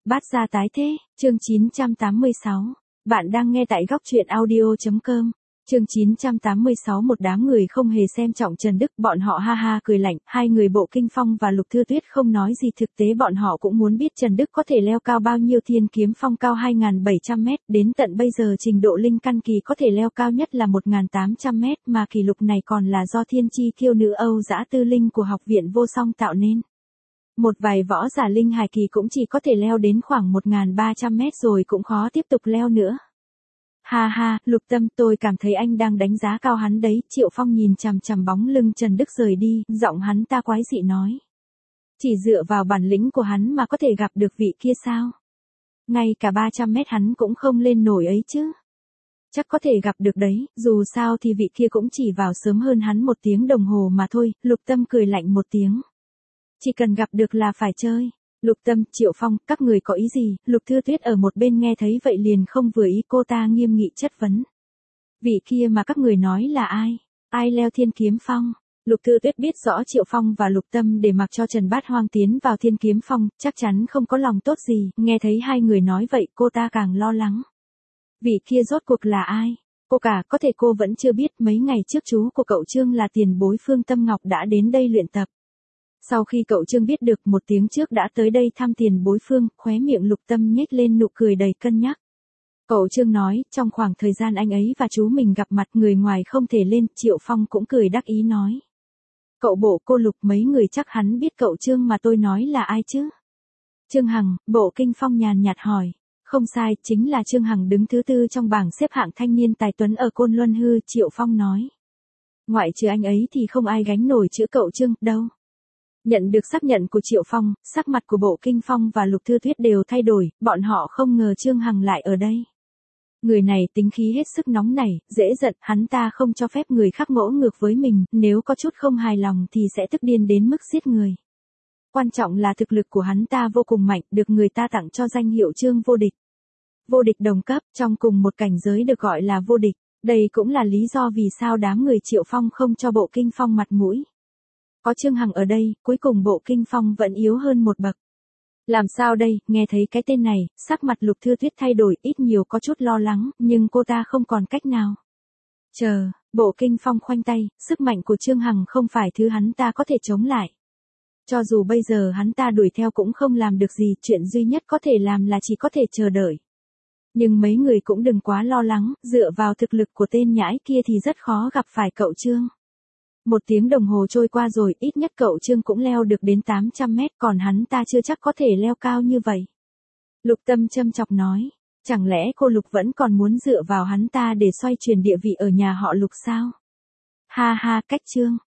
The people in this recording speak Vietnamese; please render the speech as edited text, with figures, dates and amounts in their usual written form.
Bát gia tái thế, chương 986. Bạn đang nghe tại góc truyện audio.com. Chương 986. Một đám người không hề xem trọng Trần Đức, bọn họ ha ha cười lạnh, hai người Bộ Kinh Phong và Lục Thư Tuyết không nói gì, thực tế bọn họ cũng muốn biết Trần Đức có thể leo cao bao nhiêu. Thiên Kiếm Phong cao 2.700 mét, đến tận bây giờ trình độ linh căn kỳ có thể leo cao nhất là 1.800 mét, mà kỷ lục này còn là do thiên chi kiêu nữ Âu Dã Tư Linh của Học viện Vô Song tạo nên. Một vài võ giả linh hài kỳ cũng chỉ có thể leo đến khoảng 1.300 mét rồi cũng khó tiếp tục leo nữa. Ha ha, Lục Tâm, tôi cảm thấy anh đang đánh giá cao hắn đấy. Triệu Phong nhìn chằm chằm bóng lưng Trần Đức rời đi, giọng hắn ta quái dị nói. Chỉ dựa vào bản lĩnh của hắn mà có thể gặp được vị kia sao? Ngay cả 300 mét hắn cũng không lên nổi ấy chứ. Chắc có thể gặp được đấy, dù sao thì vị kia cũng chỉ vào sớm hơn hắn 1 tiếng đồng hồ mà thôi. Lục Tâm cười lạnh một tiếng. Chỉ cần gặp được là phải chơi. Lục Tâm, Triệu Phong, các người có ý gì? Lục Thư Tuyết ở một bên nghe thấy vậy liền không vừa ý, cô ta nghiêm nghị chất vấn. Vị kia mà các người nói là ai? Ai leo Thiên Kiếm Phong? Lục Thư Tuyết biết rõ Triệu Phong và Lục Tâm để mặc cho Trần Bát Hoang tiến vào Thiên Kiếm Phong, chắc chắn không có lòng tốt gì, nghe thấy hai người nói vậy cô ta càng lo lắng. Vị kia rốt cuộc là ai? Cô cả, có thể cô vẫn chưa biết, mấy ngày trước chú của cậu Trương là tiền bối Phương Tâm Ngọc đã đến đây luyện tập. Sau khi cậu Trương biết được 1 tiếng trước đã tới đây thăm tiền bối Phương, khóe miệng Lục Tâm nhếch lên nụ cười đầy cân nhắc. Cậu Trương nói, trong khoảng thời gian anh ấy và chú mình gặp mặt người ngoài không thể lên. Triệu Phong cũng cười đắc ý nói. Cậu Bộ, cô Lục, mấy người chắc hắn biết cậu Trương mà tôi nói là ai chứ? Trương Hằng, Bộ Kinh Phong nhàn nhạt hỏi. Không sai, chính là Trương Hằng, đứng thứ 4 trong bảng xếp hạng thanh niên tài tuấn ở Côn Luân Hư. Triệu Phong nói. Ngoại trừ anh ấy thì không ai gánh nổi chữ cậu Trương đâu. Nhận được xác nhận của Triệu Phong, sắc mặt của Bộ Kinh Phong và Lục Thư Tuyết đều thay đổi, bọn họ không ngờ Trương Hằng lại ở đây. Người này tính khí hết sức nóng nảy, dễ giận, hắn ta không cho phép người khác ngỗ ngược với mình, nếu có chút không hài lòng thì sẽ tức điên đến mức giết người. Quan trọng là thực lực của hắn ta vô cùng mạnh, được người ta tặng cho danh hiệu Trương vô địch. Vô địch đồng cấp, trong cùng một cảnh giới được gọi là vô địch, đây cũng là lý do vì sao đám người Triệu Phong không cho Bộ Kinh Phong mặt mũi. Có Trương Hằng ở đây, cuối cùng Bộ Kinh Phong vẫn yếu hơn một bậc. Làm sao đây? Nghe thấy cái tên này, sắc mặt Lục Thư Tuyết thay đổi, ít nhiều có chút lo lắng, nhưng cô ta không còn cách nào. Chờ, Bộ Kinh Phong khoanh tay, sức mạnh của Trương Hằng không phải thứ hắn ta có thể chống lại. Cho dù bây giờ hắn ta đuổi theo cũng không làm được gì, chuyện duy nhất có thể làm là chỉ có thể chờ đợi. Nhưng mấy người cũng đừng quá lo lắng, dựa vào thực lực của tên nhãi kia thì rất khó gặp phải cậu Trương. 1 tiếng đồng hồ trôi qua rồi, ít nhất cậu Trương cũng leo được đến 800 mét, còn hắn ta chưa chắc có thể leo cao như vậy. Lục Tâm châm chọc nói, chẳng lẽ cô Lục vẫn còn muốn dựa vào hắn ta để xoay chuyển địa vị ở nhà họ Lục sao? Ha ha, cách Trương.